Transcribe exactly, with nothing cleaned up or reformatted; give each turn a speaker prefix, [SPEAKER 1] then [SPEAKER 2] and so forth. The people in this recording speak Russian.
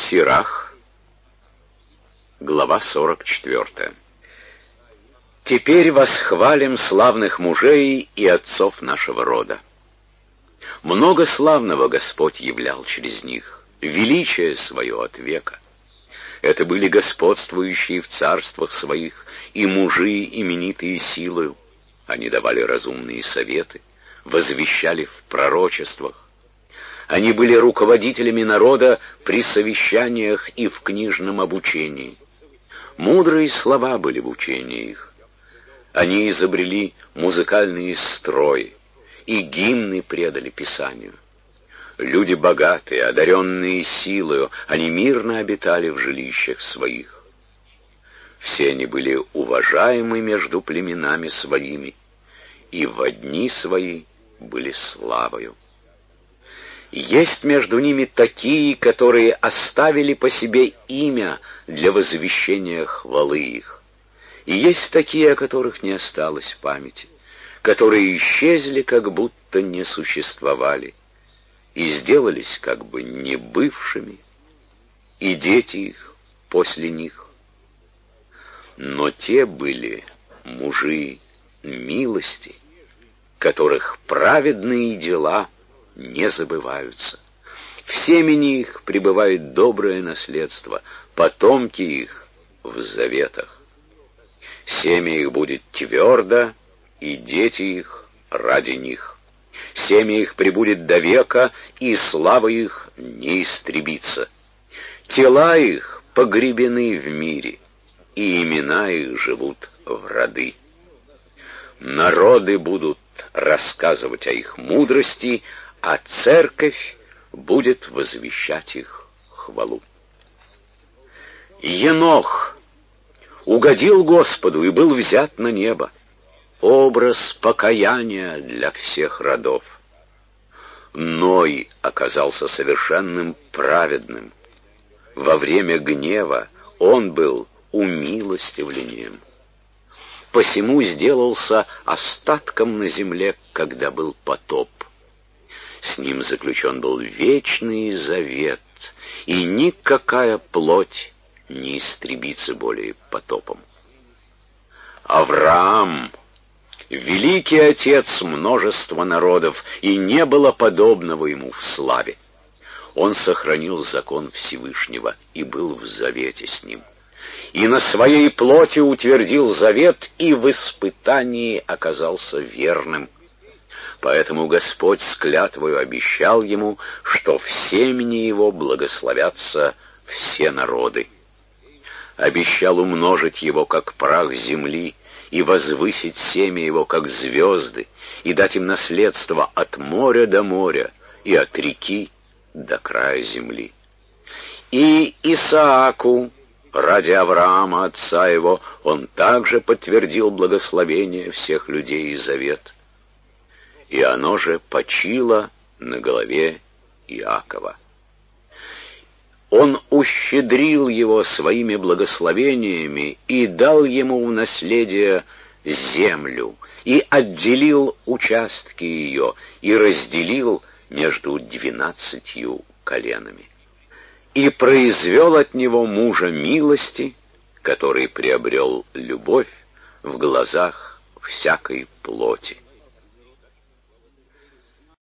[SPEAKER 1] Сирах, глава сорок четвёртая. Теперь восхвалим славных мужей и отцов нашего рода. Много славного Господь являл через них, величие свое от века. Это были господствующие в царствах своих и мужи, именитые силою. Они давали разумные советы, возвещали в пророчествах. Они были руководителями народа при совещаниях и в книжном обучении. Мудрые слова были в учении их. Они изобрели музыкальные строи, и гимны предали Писанию. Люди богатые, одаренные силою, они мирно обитали в жилищах своих. Все они были уважаемы между племенами своими, и во дни свои были славою. Есть между ними такие, которые оставили по себе имя для возвещения хвалы их. И есть такие, о которых не осталось памяти, которые исчезли, как будто не существовали, и сделались как бы не бывшими, и дети их после них. Но те были мужи милости, которых праведные дела не забываются. В семени их пребывает доброе наследство, потомки их в заветах. Семя их будет твердо, и дети их ради них. Семя их пребудет до века, и слава их не истребится. Тела их погребены в мире, и имена их живут в роды. Народы будут рассказывать о их мудрости, а церковь будет возвещать их хвалу. Енох угодил Господу и был взят на небо. Образ покаяния для всех родов. Ной оказался совершенным праведным. Во время гнева он был умилостивлением. Посему сделался остатком на земле, когда был потоп. С ним заключен был вечный завет, и никакая плоть не истребится более потопом. Авраам, великий отец множества народов, и не было подобного ему в славе. Он сохранил закон Всевышнего и был в завете с ним. И на своей плоти утвердил завет, и в испытании оказался верным. Поэтому Господь с клятвою обещал ему, что в семени его благословятся все народы. Обещал умножить его, как прах земли, и возвысить семя его, как звезды, и дать им наследство от моря до моря, и от реки до края земли. И Исааку, ради Авраама, отца его, он также подтвердил благословение всех людей и завет. И оно же почило на голове Иакова. Он ущедрил его своими благословениями и дал ему в наследие землю, и отделил участки ее, и разделил между двенадцатью коленами. И произвел от него мужа милости, который приобрел любовь в глазах всякой плоти.